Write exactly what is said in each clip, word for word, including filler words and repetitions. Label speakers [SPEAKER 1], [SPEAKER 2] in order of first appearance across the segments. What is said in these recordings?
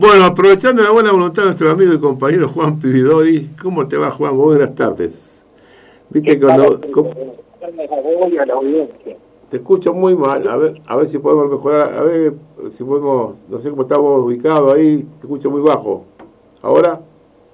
[SPEAKER 1] Bueno, aprovechando la buena voluntad de nuestro amigo y compañero Juan Pividori, ¿cómo te va, Juan? Buenas tardes. Viste que cuando... Te escucho muy mal, a ver, a ver si podemos mejorar, a ver si podemos, no sé cómo estamos ubicados ahí, se escucha muy bajo. ¿Ahora?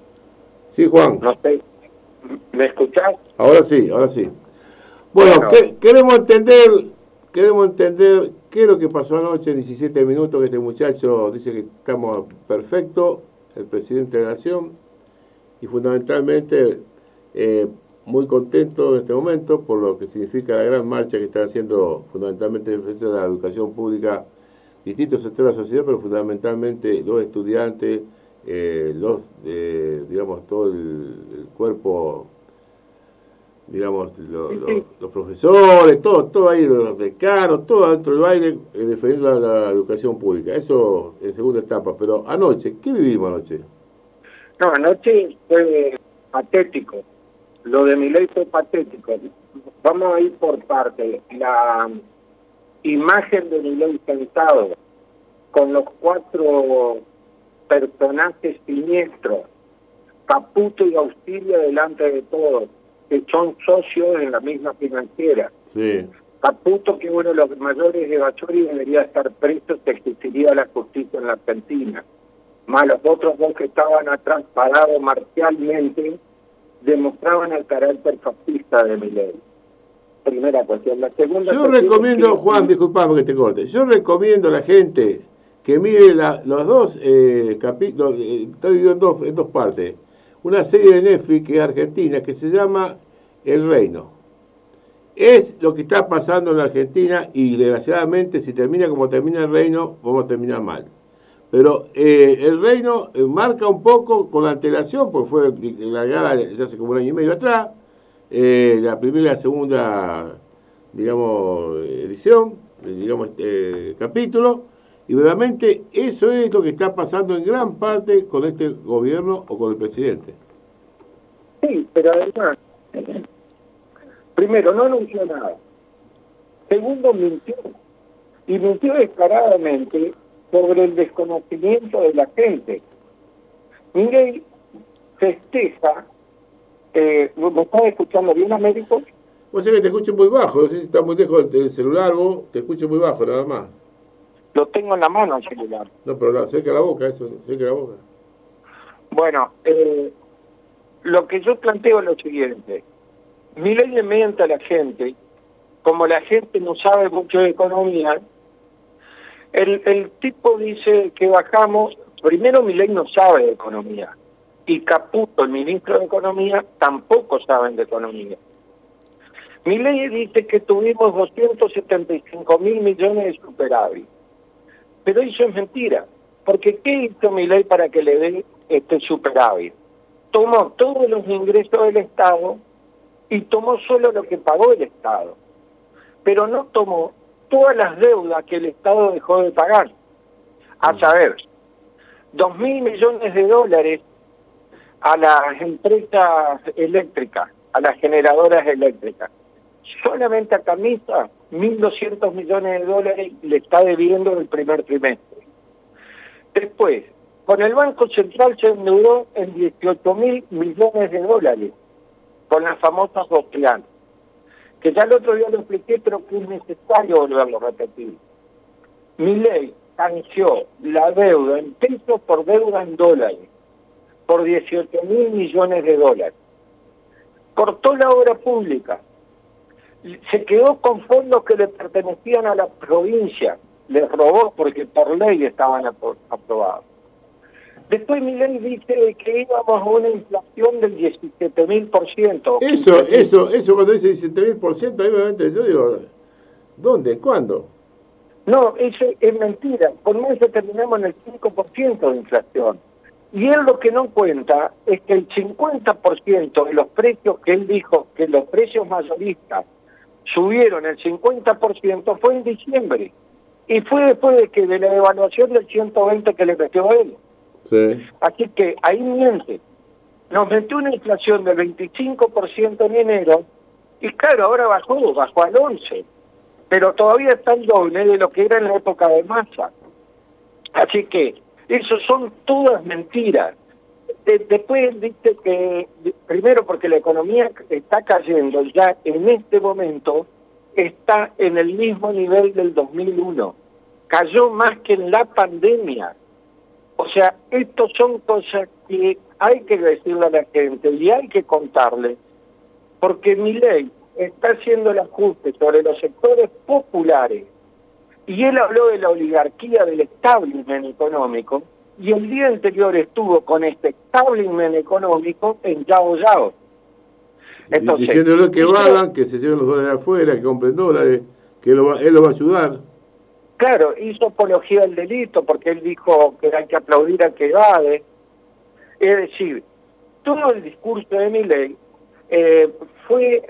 [SPEAKER 1] Sí, Juan.
[SPEAKER 2] No sé, ¿me escuchás?
[SPEAKER 1] Ahora sí, ahora sí. Bueno,
[SPEAKER 2] Bueno.
[SPEAKER 1] que, queremos entender, queremos entender qué es lo que pasó anoche, diecisiete minutos, que este muchacho dice que estamos perfectos, el presidente de la Nación, y fundamentalmente eh, muy contento en este momento por lo que significa la gran marcha que están haciendo fundamentalmente en defensa de la educación pública, distintos sectores de la sociedad, pero fundamentalmente los estudiantes, eh, los, eh, digamos, todo el, el cuerpo, digamos, lo, lo, los profesores, todo, todo ahí, los decanos, todo dentro del baile, eh, defendiendo la, la educación pública. Eso en segunda etapa. Pero anoche, ¿qué vivimos anoche?
[SPEAKER 2] No, anoche fue patético. Lo de Milei fue patético. Vamos a ir por partes. La imagen de Milei sentado con los cuatro personajes siniestros, Caputo y Auxilia delante de todos, que son socios en la misma financiera.
[SPEAKER 1] Sí.
[SPEAKER 2] Caputo, que uno de los mayores evasores, debería estar preso, se exigiría la justicia en la Argentina. Más los otros dos que estaban atrás parados marcialmente, demostraban el carácter fascista de Milei. Primera cuestión. La segunda
[SPEAKER 1] Yo
[SPEAKER 2] cuestión
[SPEAKER 1] recomiendo,
[SPEAKER 2] es que...
[SPEAKER 1] Juan, disculpame que te corte, yo recomiendo a la gente que mire la, los dos eh, capítulos, eh, está dividido en dos, en dos partes. Una serie de Netflix que es argentina, que se llama El Reino. Es lo que está pasando en la Argentina y desgraciadamente si termina como termina El Reino, vamos a terminar mal. Pero eh, El Reino eh, marca un poco con antelación, porque fue largada ya hace como un año y medio atrás, eh, la primera y la segunda, digamos, edición, digamos, eh, capítulo, y realmente eso es lo que está pasando en gran parte con este gobierno o con el presidente.
[SPEAKER 2] Sí, pero además, primero, no anunció nada. Segundo, mintió. Y mintió descaradamente sobre el desconocimiento de la gente. Milei festeja, eh, ¿me estás escuchando bien, Américo?
[SPEAKER 1] Vos sabés que te escucho muy bajo, no sé si está muy lejos del celular vos, te escucho muy bajo nada más.
[SPEAKER 2] Lo tengo en la mano el celular.
[SPEAKER 1] No, pero la, cerca de la boca, eso, cerca de la boca.
[SPEAKER 2] Bueno, eh, lo que yo planteo es lo siguiente. Milei le miente a la gente, como la gente no sabe mucho de economía, el, el tipo dice que bajamos, primero Milei no sabe de economía, y Caputo, el ministro de Economía, tampoco saben de economía. Milei dice que tuvimos doscientos setenta y cinco mil millones de superávit, pero eso es mentira, porque ¿qué hizo Milei para que le dé este superávit? Tomó todos los ingresos del Estado y tomó solo lo que pagó el Estado, pero no tomó todas las deudas que el Estado dejó de pagar. A saber, dos mil millones de dólares a las empresas eléctricas, a las generadoras eléctricas. Solamente a Camisa, mil doscientos millones de dólares le está debiendo el primer trimestre. Después, con el Banco Central se endeudó en dieciocho mil millones de dólares, con las famosas dos planas, que ya el otro día lo expliqué, pero que es necesario volverlo a repetir. Milei canjeó la deuda en pesos por deuda en dólares, por dieciocho mil millones de dólares. Cortó la obra pública, se quedó con fondos que le pertenecían a la provincia, les robó porque por ley estaban aprobados. Después Milei dice que íbamos a una inflación del diecisiete mil por ciento.
[SPEAKER 1] Eso, eso, eso cuando dice diecisiete mil por ciento, ahí obviamente yo digo, ¿dónde? ¿Cuándo?
[SPEAKER 2] No, eso es mentira. Con eso terminamos en el cinco por ciento de inflación. Y él lo que no cuenta es que el cincuenta por ciento de los precios que él dijo que los precios mayoristas subieron el cincuenta por ciento fue en diciembre. Y fue después de que de la devaluación del ciento veinte que le metió él.
[SPEAKER 1] Sí.
[SPEAKER 2] Así que ahí miente. Nos metió una inflación del veinticinco por ciento en enero y claro, ahora bajó, bajó al once por ciento. Pero todavía está el doble de lo que era en la época de Massa. Así que Eso son todas mentiras. De, después dice que, primero porque la economía está cayendo, ya en este momento está en el mismo nivel del dos mil uno. Cayó más que en la pandemia. O sea, estos son cosas que hay que decirle a la gente y hay que contarle, porque Milei está haciendo el ajuste sobre los sectores populares, y él habló de la oligarquía del establishment económico, y el día anterior estuvo con este establishment económico en Yao Yao.
[SPEAKER 1] Entonces, diciéndole que vayan, que se lleven los dólares afuera, que compren dólares, que él lo va, él lo va a ayudar.
[SPEAKER 2] Claro, hizo apología del delito porque él dijo que hay que aplaudir al que evade. Es decir, todo el discurso de Milei eh, fue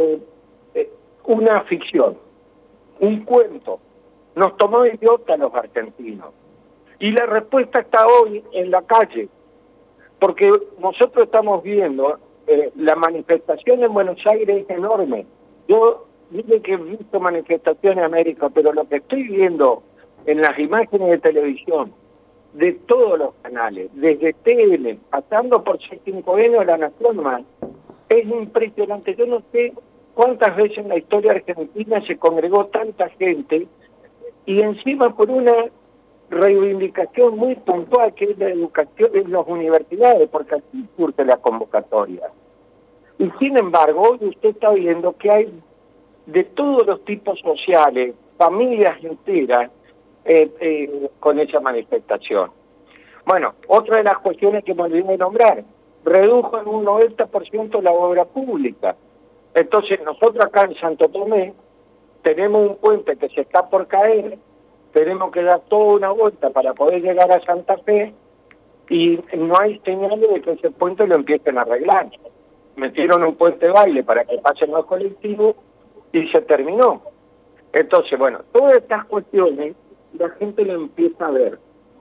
[SPEAKER 2] eh, una ficción, un cuento. Nos tomó idiota a los argentinos. Y la respuesta está hoy en la calle, porque nosotros estamos viendo, eh, la manifestación en Buenos Aires es enorme. Yo dije que he visto manifestaciones en América, pero lo que estoy viendo en las imágenes de televisión, de todos los canales, desde T N, pasando por C cinco N o La Nación Más, es impresionante. Yo no sé cuántas veces en la historia argentina se congregó tanta gente, y encima por una reivindicación muy puntual que es la educación en las universidades, porque así surge la convocatoria. Y sin embargo, hoy usted está viendo que hay de todos los tipos sociales, familias enteras, eh, eh, con esa manifestación. Bueno, otra de las cuestiones que me olvidé de nombrar, redujo en un noventa por ciento la obra pública. Entonces, nosotros acá en Santo Tomé tenemos un puente que se está por caer, tenemos que dar toda una vuelta para poder llegar a Santa Fe, y no hay señales de que ese puente lo empiecen a arreglar. Metieron un puente de baile para que pasen los colectivos y se terminó. Entonces, bueno, todas estas cuestiones la gente lo empieza a ver.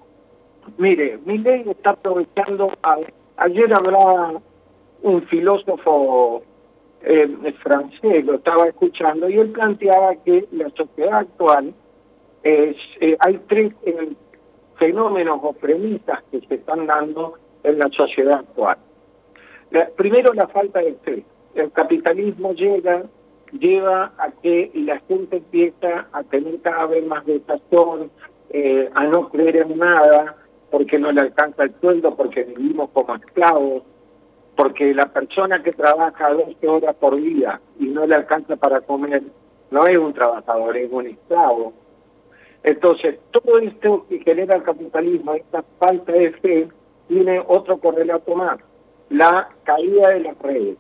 [SPEAKER 2] Mire, Milei está aprovechando, a, ayer hablaba un filósofo eh, francés, lo estaba escuchando, y él planteaba que la sociedad actual, es, eh, hay tres eh, fenómenos o premisas que se están dando en la sociedad actual. La, primero, la falta de fe. El capitalismo llega, lleva a que la gente empieza a tener cada vez más desazón, eh, a no creer en nada, porque no le alcanza el sueldo, porque vivimos como esclavos, porque la persona que trabaja doce horas por día y no le alcanza para comer, no es un trabajador, es un esclavo. Entonces, todo esto que genera el capitalismo, esta falta de fe, tiene otro correlato más, la caída de las redes.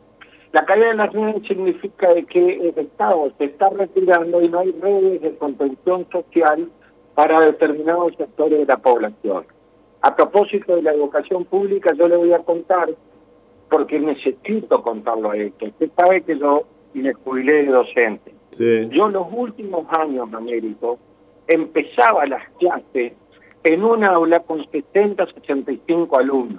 [SPEAKER 2] La caída de las redes significa de que el Estado se está retirando y no hay redes de contención social para determinados sectores de la población. A propósito de la educación pública, yo le voy a contar, porque necesito contarlo a esto. Usted sabe que yo me jubilé de docente.
[SPEAKER 1] Sí.
[SPEAKER 2] Yo los últimos años, Américo, empezaba las clases en un aula con setenta, sesenta y cinco alumnos.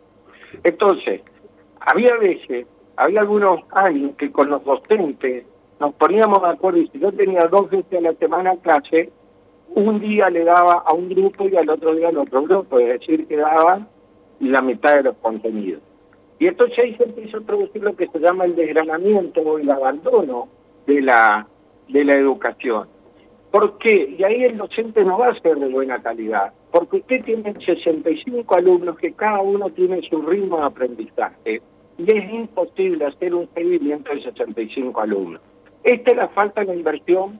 [SPEAKER 2] Entonces, había veces, había algunos años que con los docentes nos poníamos de acuerdo, y si yo tenía dos veces a la semana clase, un día le daba a un grupo y al otro día al otro grupo, es decir, que daba la mitad de los contenidos. Y entonces ahí se empieza a producir lo que se llama el desgranamiento o el abandono de la, de la educación. ¿Por qué? Y ahí el docente no va a ser de buena calidad, porque usted tiene sesenta y cinco alumnos que cada uno tiene su ritmo de aprendizaje, y es imposible hacer un seguimiento de sesenta y cinco alumnos. Esta es la falta de inversión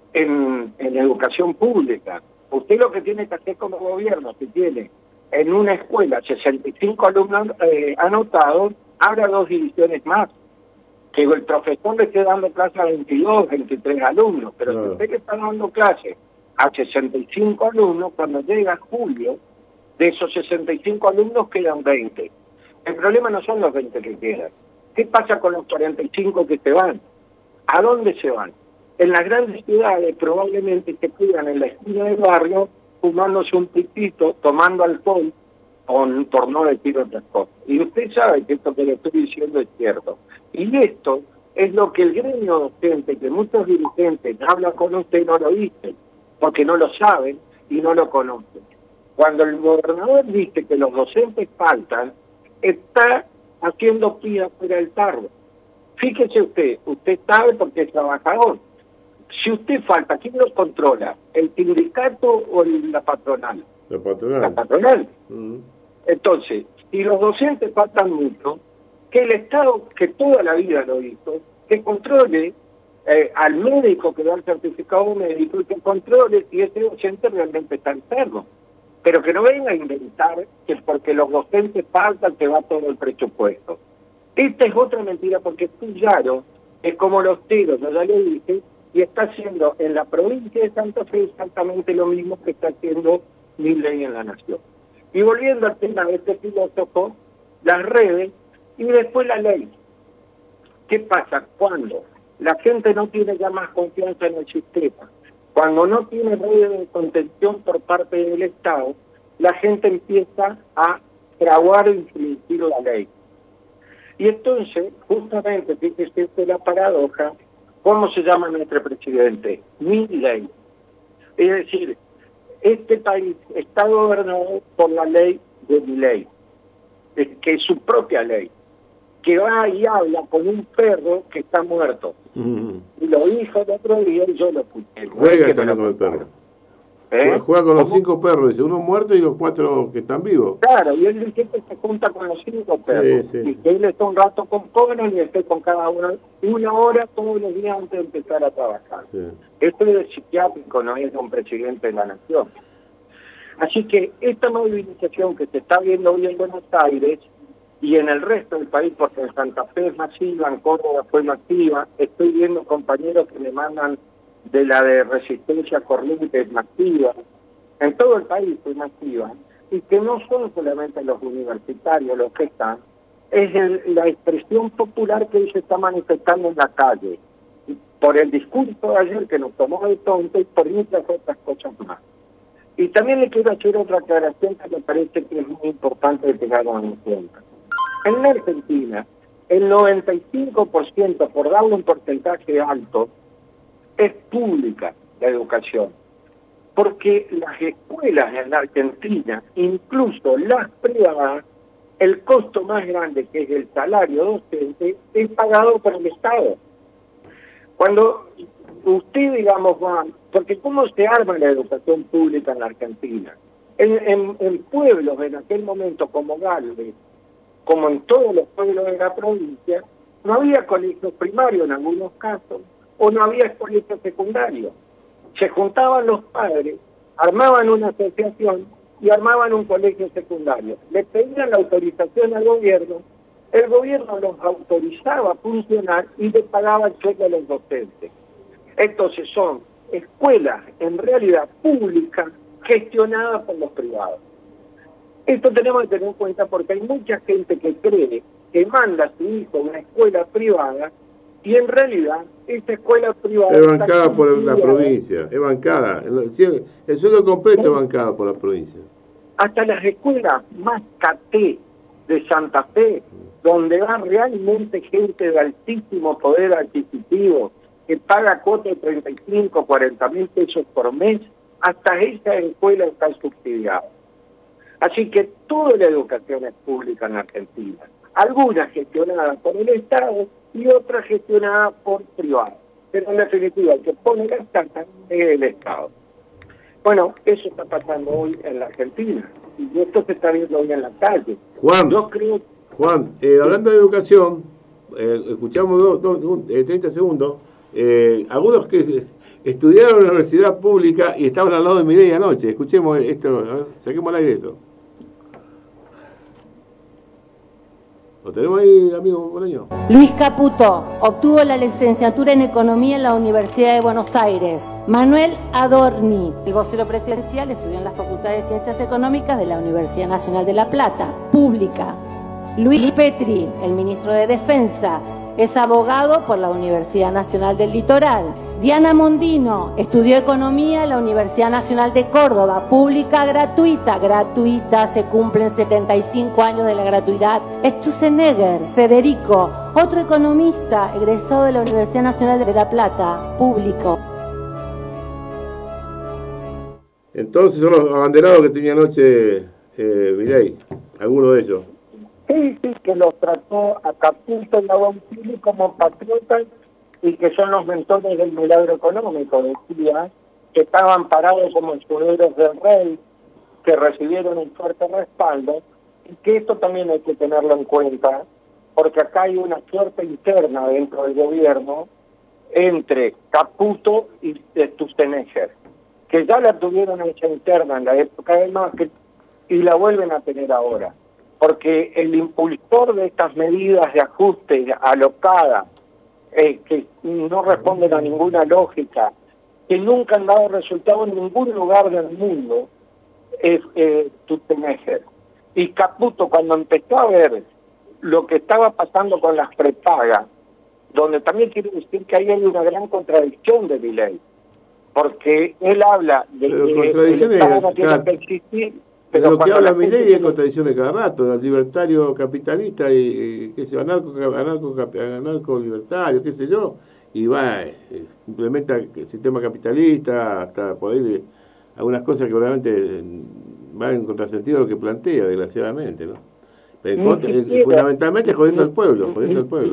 [SPEAKER 2] en, en educación pública. Usted lo que tiene que hacer como gobierno, si tiene en una escuela sesenta y cinco alumnos eh, anotados, abra dos divisiones más. Que el profesor le esté dando clase a veintidós, veintitrés alumnos, pero claro, si usted le está dando clase a sesenta y cinco alumnos, cuando llega julio, de esos sesenta y cinco alumnos quedan veinte. El problema no son los veinte que quedan. ¿Qué pasa con los cuarenta y cinco que se van? ¿A dónde se van? En las grandes ciudades probablemente se quedan en la esquina del barrio fumándose un pitito, tomando alcohol, con, por no decir otras cosas. Y usted sabe que esto que le estoy diciendo es cierto. Y esto es lo que el gremio docente, que muchos dirigentes hablan con usted y no lo dicen, porque no lo saben y no lo conocen. Cuando el gobernador dice que los docentes faltan, está haciendo pida fuera del tarro. Fíjese usted, usted sabe porque es trabajador. Si usted falta, ¿quién lo controla? ¿El sindicato o la patronal?
[SPEAKER 1] La patronal.
[SPEAKER 2] La patronal.
[SPEAKER 1] Mm.
[SPEAKER 2] Entonces, si los docentes faltan mucho, que el Estado, que toda la vida lo hizo, que controle eh, al médico que da el certificado médico y que controle si ese docente realmente está enfermo. Pero que no venga a inventar que porque los docentes faltan te va todo el presupuesto. Esta es otra mentira porque Puyaro es como los tiros, yo ya le dije, y está haciendo en la provincia de Santa Fe exactamente lo mismo que está haciendo Milei en la Nación. Y volviendo al tema de este filósofo, las redes y después la ley. ¿Qué pasa? Cuando la gente no tiene ya más confianza en el sistema, cuando no tiene redes de contención por parte del Estado, la gente empieza a fraguar e infringir la ley. Y entonces, justamente, fíjese usted la paradoja, ¿cómo se llama nuestro presidente? Milei. Es decir, este país está gobernado por la ley de Milei, que es su propia ley, que va y habla con un perro que está muerto. Mm. Y lo dijo el otro día y yo lo escuché.
[SPEAKER 1] Juega también con el perro. ¿Eh? Juega con los ¿Cómo? cinco perros, dice, uno muerto y los cuatro que están vivos.
[SPEAKER 2] Claro, y él siempre se junta con los cinco perros. Sí, sí. Y que él está un rato con Conan y esté con cada uno una hora todos los días antes de empezar a trabajar. Sí. Esto es psiquiátrico, no es de un presidente de la nación. Así que esta movilización que se está viendo hoy en Buenos Aires y en el resto del país, porque en Santa Fe es masiva, en Córdoba fue masiva, estoy viendo compañeros que me mandan de la de Resistencia Corrientes masiva, en todo el país fue masiva, y que no son solamente los universitarios los que están, es el, la expresión popular que hoy se está manifestando en la calle, por el discurso de ayer que nos tomó de tonto y por muchas otras cosas más. Y también le quiero hacer otra aclaración que me parece que es muy importante que tengamos en cuenta. En la Argentina, el noventa y cinco por ciento, por darle un porcentaje alto, es pública la educación. Porque las escuelas en la Argentina, incluso las privadas, el costo más grande, que es el salario docente, es pagado por el Estado. Cuando usted, digamos, va... Porque ¿cómo se arma la educación pública en la Argentina? En, en, en pueblos en aquel momento como Galvez, como en todos los pueblos de la provincia, no había colegios primarios en algunos casos, o no había colegios secundarios. Se juntaban los padres, armaban una asociación y armaban un colegio secundario. Le pedían la autorización al gobierno, el gobierno los autorizaba a funcionar y les pagaba el sueldo a los docentes. Entonces son escuelas en realidad públicas gestionadas por los privados. Esto tenemos que tener en cuenta porque hay mucha gente que cree que manda a su hijo a una escuela privada y en realidad esta escuela privada
[SPEAKER 1] es bancada por la provincia, es bancada, el, el sueldo completo es bancado por la provincia.
[SPEAKER 2] Hasta las escuelas más caté de Santa Fe, donde va realmente gente de altísimo poder adquisitivo, que paga cuota de treinta y cinco, cuarenta mil pesos por mes, hasta esa escuela está subsidiada. Así que toda la educación es pública en Argentina, algunas gestionadas por el Estado y otras gestionadas por privados. Pero en definitiva, el que pone las tasas es el Estado. Bueno, eso está pasando hoy en la Argentina y esto se está viendo hoy en la calle.
[SPEAKER 1] Juan,
[SPEAKER 2] Yo creo...
[SPEAKER 1] Juan eh, hablando de educación, eh, escuchamos dos, dos, eh, treinta segundos, eh, algunos que estudiaron en la universidad pública y estaban al lado de Milei anoche. Escuchemos esto, a ver, saquemos al aire eso. ¿Lo tenemos ahí, amigo Bolaño?
[SPEAKER 3] Luis Caputo obtuvo la licenciatura en Economía en la Universidad de Buenos Aires. Manuel Adorni, el vocero presidencial, estudió en la Facultad de Ciencias Económicas de la Universidad Nacional de La Plata, pública. Luis Petri, el ministro de Defensa, es abogado por la Universidad Nacional del Litoral. Diana Mondino estudió Economía en la Universidad Nacional de Córdoba, pública, gratuita, gratuita, se cumplen setenta y cinco años de la gratuidad. Sturzenegger, Federico, otro economista, egresado de la Universidad Nacional de La Plata, público.
[SPEAKER 1] Entonces son los abanderados que tenía anoche eh, Milei, algunos de ellos.
[SPEAKER 2] Sí, sí, que los trató a Caputo y a Bonfili como patriotas y que son los mentores del milagro económico, decía, que estaban parados como escuderos del rey, que recibieron un fuerte respaldo, y que esto también hay que tenerlo en cuenta, porque acá hay una suerte interna dentro del gobierno entre Caputo y Sturzenegger, que ya la tuvieron hecha interna en la época de Macri y la vuelven a tener ahora, porque el impulsor de estas medidas de ajuste alocadas, eh, que no responden a ninguna lógica, que nunca han dado resultado en ningún lugar del mundo, es eh, Sturzenegger. Y Caputo, cuando empezó a ver lo que estaba pasando con las prepagas, donde también quiero decir que ahí hay una gran contradicción de Milei, porque él habla de
[SPEAKER 1] pero
[SPEAKER 2] que
[SPEAKER 1] contradicciones
[SPEAKER 2] el Estado no tiene
[SPEAKER 1] cada,
[SPEAKER 2] que existir,
[SPEAKER 1] pero
[SPEAKER 2] pero
[SPEAKER 1] lo que habla Milei
[SPEAKER 2] tiene...
[SPEAKER 1] es contradicciones cada rato, el libertario capitalista y, y qué sé yo, anarco, anarco, anarco libertario, qué sé yo, y va, eh, implementa el sistema capitalista, hasta por ahí de algunas cosas que realmente van en contrasentido de lo que plantea, desgraciadamente, ¿no? Pero contra, siquiera, fundamentalmente jodiendo al pueblo, jodiendo al pueblo.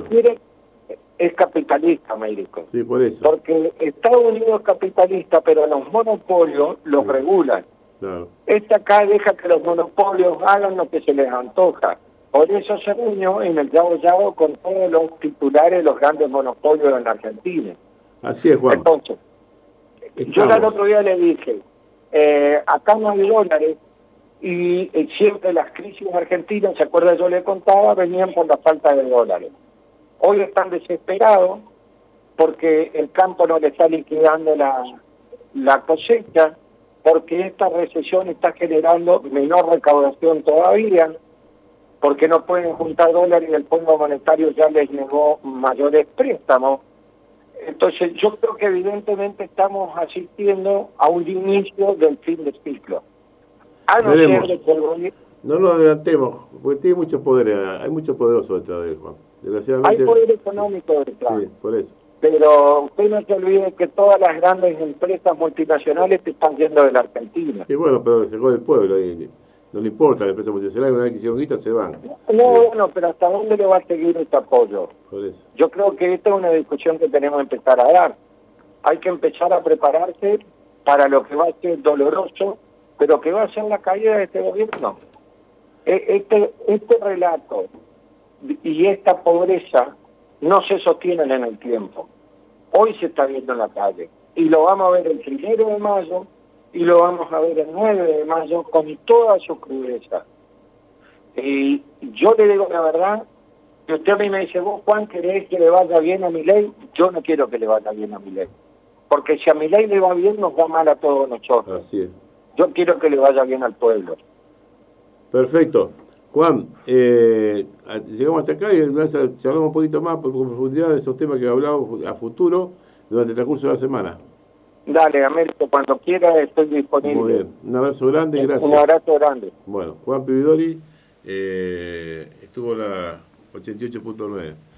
[SPEAKER 2] Es capitalista, Américo.
[SPEAKER 1] Sí, por eso.
[SPEAKER 2] Porque Estados Unidos es capitalista, pero los monopolios los sí. regulan.
[SPEAKER 1] Claro.
[SPEAKER 2] Este acá deja que los monopolios hagan lo que se les antoja. Por eso se reunió en el Yabo Yabo con todos los titulares de los grandes monopolios en la Argentina.
[SPEAKER 1] Así es, Juan.
[SPEAKER 2] Entonces, Estamos. yo el otro día le dije, eh, acá no hay dólares, y eh, siempre las crisis argentinas, ¿se acuerda? Yo le contaba, venían por la falta de dólares. Hoy están desesperados porque el campo no le está liquidando la, la cosecha, porque esta recesión está generando menor recaudación todavía, porque no pueden juntar dólares y el Fondo Monetario ya les negó mayores préstamos. Entonces yo creo que evidentemente estamos asistiendo a un inicio del fin del ciclo. A no ser de que el gobierno...
[SPEAKER 1] No nos adelantemos, porque tiene muchos poderes, hay muchos poderosos detrás de él, Juan.
[SPEAKER 2] Hay poder económico
[SPEAKER 1] sí,
[SPEAKER 2] detrás.
[SPEAKER 1] Sí, por eso.
[SPEAKER 2] Pero usted no se olvide que todas las grandes empresas multinacionales te están yendo de la Argentina.
[SPEAKER 1] Sí, bueno, pero se jode el pueblo y no le importa la empresa multinacional, una vez que hicieron guita se van.
[SPEAKER 2] No, sí. Bueno, pero ¿hasta dónde le va a seguir este apoyo?
[SPEAKER 1] Por eso.
[SPEAKER 2] Yo creo que esta es una discusión que tenemos que empezar a dar. Hay que empezar a prepararse para lo que va a ser doloroso, pero que va a ser la caída de este gobierno. Este, este relato y esta pobreza no se sostienen en el tiempo. Hoy se está viendo en la calle y lo vamos a ver el primero de mayo y lo vamos a ver el nueve de mayo con toda su crudeza. Y yo le digo la verdad, si usted a mí me dice, vos Juan, ¿querés que le vaya bien a Milei? Yo no quiero que le vaya bien a Milei, porque si a Milei le va bien, nos va mal a todos nosotros.
[SPEAKER 1] Así es.
[SPEAKER 2] Yo quiero que le vaya bien al pueblo.
[SPEAKER 1] Perfecto. Juan, eh, llegamos hasta acá y charlamos un poquito más por profundidad de esos temas que hablamos a futuro durante el transcurso de la semana.
[SPEAKER 2] Dale, Américo, cuando quiera estoy disponible.
[SPEAKER 1] Muy bien, un abrazo grande y gracias.
[SPEAKER 2] Un abrazo grande.
[SPEAKER 1] Bueno, Juan Pividori eh, estuvo en la ochenta y ocho punto nueve.